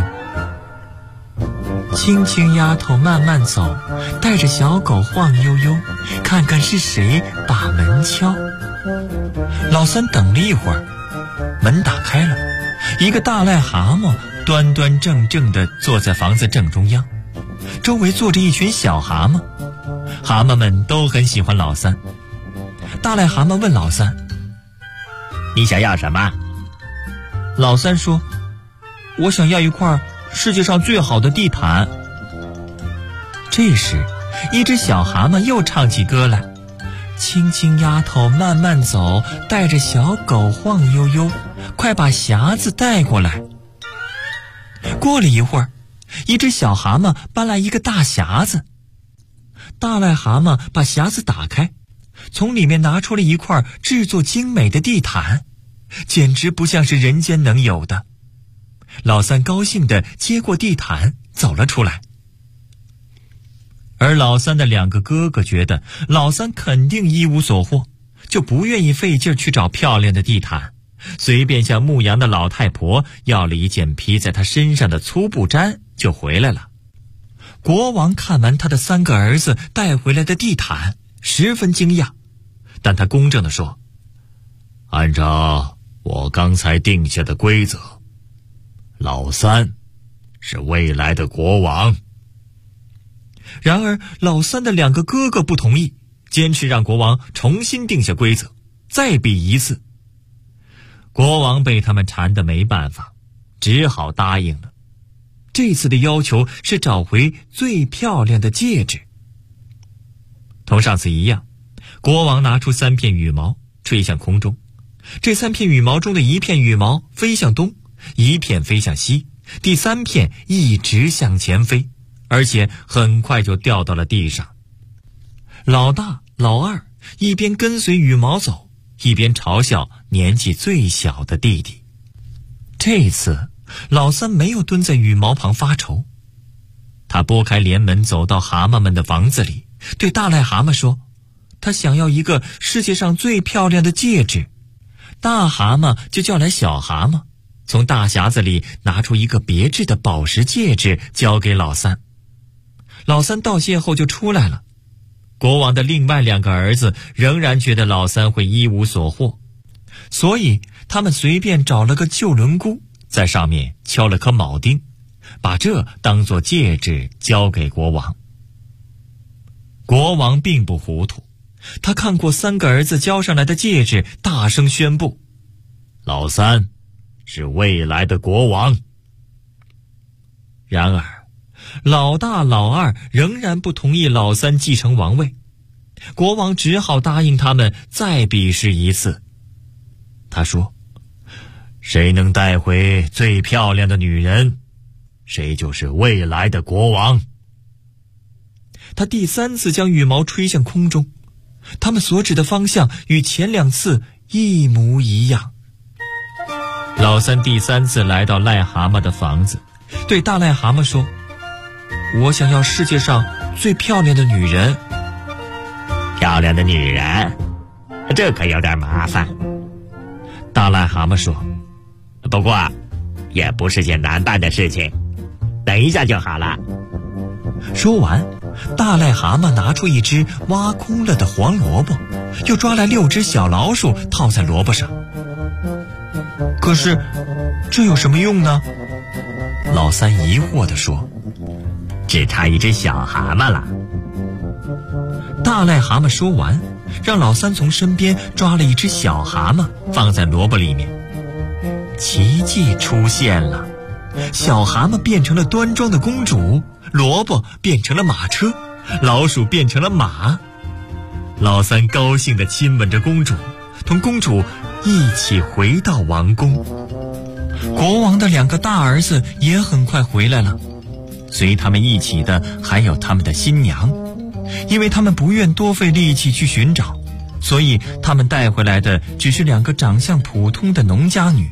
轻轻丫头慢慢走，带着小狗晃悠悠，看看是谁把门敲。”老三等了一会儿，门打开了，一个大癞蛤蟆端端正正地坐在房子正中央，周围坐着一群小蛤蟆，蛤蟆们都很喜欢老三。大癞蛤蟆问老三：“你想要什么？”老三说：“我想要一块世界上最好的地毯。”这时，一只小蛤蟆又唱起歌来：“轻轻丫头慢慢走，带着小狗晃悠悠，快把匣子带过来。”过了一会儿， 一只小蛤蟆搬来一个大匣子。大癞蛤蟆把匣子打开，从里面拿出了一块制作精美的地毯，简直不像是人间能有的。老三高兴地接过地毯走了出来。而老三的2个哥哥觉得老三肯定一无所获，就不愿意费劲去找漂亮的地毯，随便向牧羊的老太婆要了一件披在他身上的粗布毡就回来了。国王看完他的3个儿子带回来的地毯，十分惊讶，但他公正地说：按照我刚才定下的规则，老三是未来的国王。然而老三的2个哥哥不同意，坚持让国王重新定下规则，再比一次。国王被他们缠得没办法，只好答应了。这次的要求是找回最漂亮的戒指。同上次一样，国王拿出3片羽毛吹向空中，这3片羽毛中的1片羽毛飞向东，1片飞向西，第3片一直向前飞，而且很快就掉到了地上。老大老二一边跟随羽毛走，一边嘲笑年纪最小的弟弟。这次老三没有蹲在羽毛旁发愁，他拨开帘门走到蛤蟆们的房子里，对大癞蛤蟆说，他想要一个世界上最漂亮的戒指。大蛤蟆就叫来小蛤蟆，从大匣子里拿出一个别致的宝石戒指交给老三。老三道谢后就出来了。国王的另外2个儿子仍然觉得老三会一无所获，所以他们随便找了个旧轮毂，在上面敲了颗铆钉，把这当作戒指交给国王。国王并不糊涂，他看过3个儿子交上来的戒指，大声宣布：老三是未来的国王。然而老大老二仍然不同意老三继承王位，国王只好答应他们再比试一次。他说，谁能带回最漂亮的女人，谁就是未来的国王。他第3次将羽毛吹向空中，他们所指的方向与前2次一模一样。老三第3次来到癞蛤蟆的房子，对大癞蛤蟆说，我想要世界上最漂亮的女人。 漂亮的女人，这可有点麻烦。 大癞蛤蟆说， 不过也不是件难办的事情，等一下就好了。 说完，大癞蛤蟆拿出一只挖空了的黄萝卜，又抓来6只小老鼠套在萝卜上。可是这有什么用呢？老三疑惑地说， 只差一只小蛤蟆了。 大癞蛤蟆说完，让老三从身边抓了一只小蛤蟆放在萝卜里面。奇迹出现了，小蛤蟆变成了端庄的公主，萝卜变成了马车，老鼠变成了马。老三高兴地亲吻着公主，同公主一起回到王宫。国王的2个大儿子也很快回来了，随他们一起的还有他们的新娘。因为他们不愿多费力气去寻找，所以他们带回来的只是2个长相普通的农家女。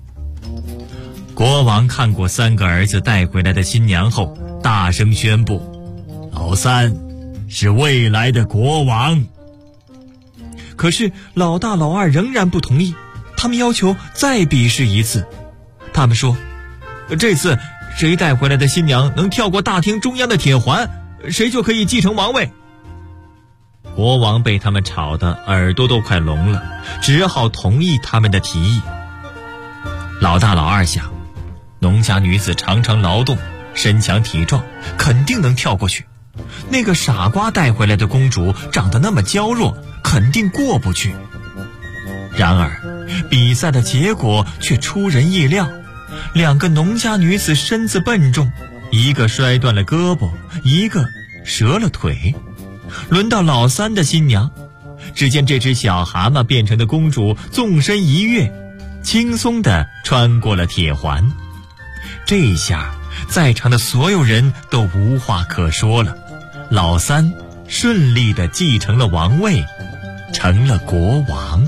国王看过3个儿子带回来的新娘后，大声宣布，老三是未来的国王。可是老大老二仍然不同意，他们要求再比试一次。他们说，这次谁带回来的新娘能跳过大厅中央的铁环，谁就可以继承王位。国王被他们吵得耳朵都快聋了，只好同意他们的提议。老大老二想，农家女子常常劳动，身强体壮，肯定能跳过去。那个傻瓜带回来的公主长得那么娇弱，肯定过不去。然而比赛的结果却出人意料，2个农家女子身子笨重，一个摔断了胳膊，一个折了腿。轮到老三的新娘，只见这只小蛤蟆变成的公主纵身一跃，轻松地穿过了铁环。这下在场的所有人都无话可说了。老三顺利地继承了王位，成了国王。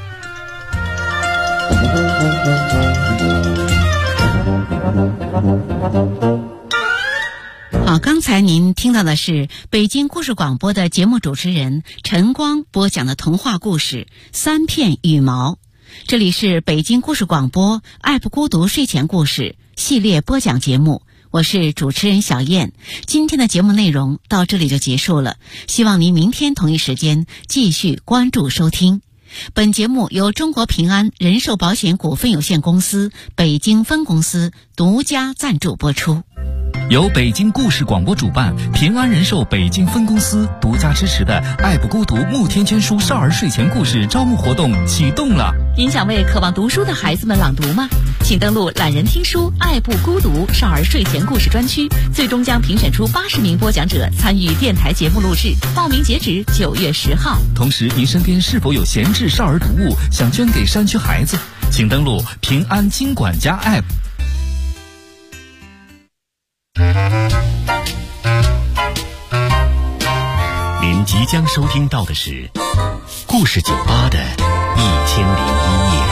好，刚才您听到的是北京故事广播的节目主持人陈光播讲的童话故事《三片羽毛》。这里是北京故事广播爱不孤独睡前故事系列播讲节目，我是主持人小燕。今天的节目内容到这里就结束了，希望您明天同一时间继续关注收听。本节目由中国平安人寿保险股份有限公司北京分公司独家赞助播出。 由北京故事广播主办，平安人寿北京分公司独家支持的爱不孤独慕天千书少儿睡前故事招募活动启动了。 您想为渴望读书的孩子们朗读吗？请登录懒人听书爱不孤独少儿睡前故事专区，最终将评选出80名播讲者参与电台节目录制，报名截止9月10号。 同时，您身边是否有闲置少儿读物想捐给山区孩子？请登录平安经管家 App。 您即将收听到的是故事酒吧的1001夜。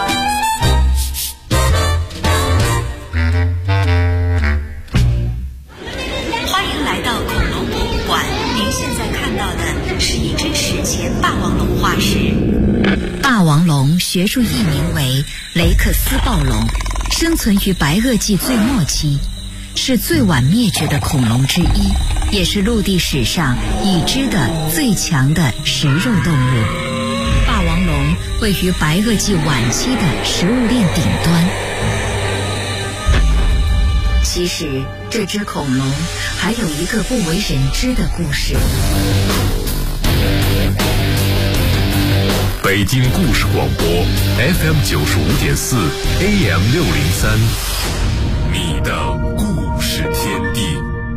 欢迎来到恐龙博物馆，您现在看到的是一只史前霸王龙化石。霸王龙学术译名为雷克斯暴龙，生存于白垩纪最末期，是最晚灭绝的恐龙之一，也是陆地史上已知的最强的食肉动物。霸王龙位于白垩纪晚期的食物链顶端。其实，这只恐龙还有一个不为人知的故事。 北京故事广播 FM 95.4 AM 603，你的故事天地。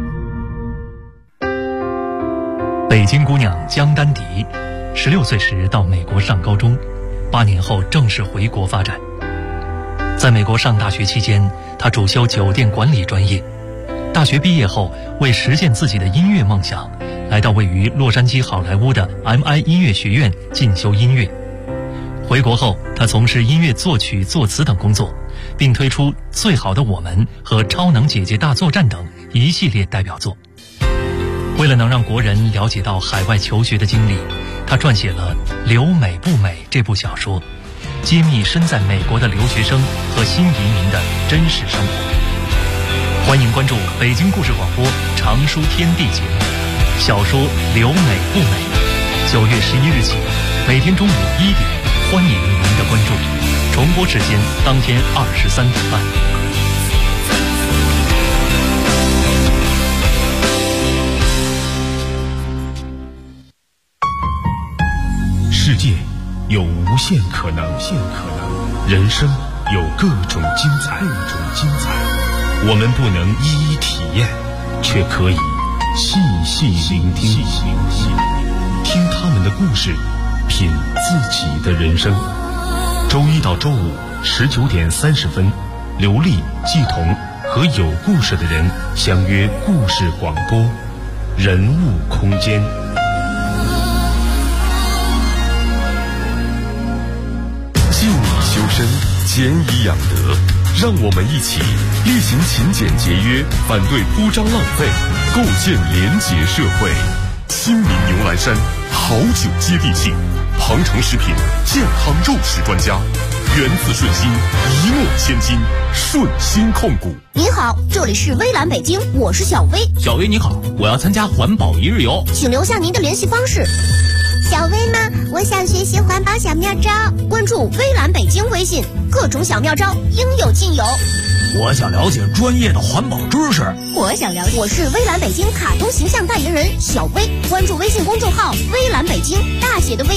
北京姑娘江丹迪，16岁时到美国上高中，8年后正式回国发展。在美国上大学期间，她主修酒店管理专业。大学毕业后，为实现自己的音乐梦想，来到位于洛杉矶好莱坞的 MI 音乐学院进修音乐。回国后，她从事音乐作曲、作词等工作，并推出《最好的我们》和《超能姐姐大作战》等一系列代表作。为了能让国人了解到海外求学的经历，他撰写了《留美不美》这部小说，揭秘身在美国的留学生和新移民的真实生活。欢迎关注北京故事广播常书天地节目，小说《留美不美》，9月11日起，每天中午1点，欢迎您的关注。重播时间当天23点半。 世界有无限可能，人生有各种精彩。我们不能一一体验，却可以细细聆听，听他们的故事，品自己的人生。周一到周五19点30分，刘丽、季彤和有故事的人相约故事广播，人物空间。 敬以修身，俭以养德，让我们一起厉行勤俭节约，反对铺张浪费，构建廉洁社会。新民牛栏山好酒接地气，庞城食品健康肉食专家，源自顺心，一诺千金，顺心控股。 您好，这里是微蓝北京，我是小薇。 小薇你好，我要参加环保一日游， 请留下您的联系方式。 小薇吗？我想学习环保小妙招， 关注微蓝北京微信，各种小妙招应有尽有。 我想了解专业的环保知识。 我想了解，我是微蓝北京卡通形象代言人小薇，关注微信公众号微蓝北京，大写的微。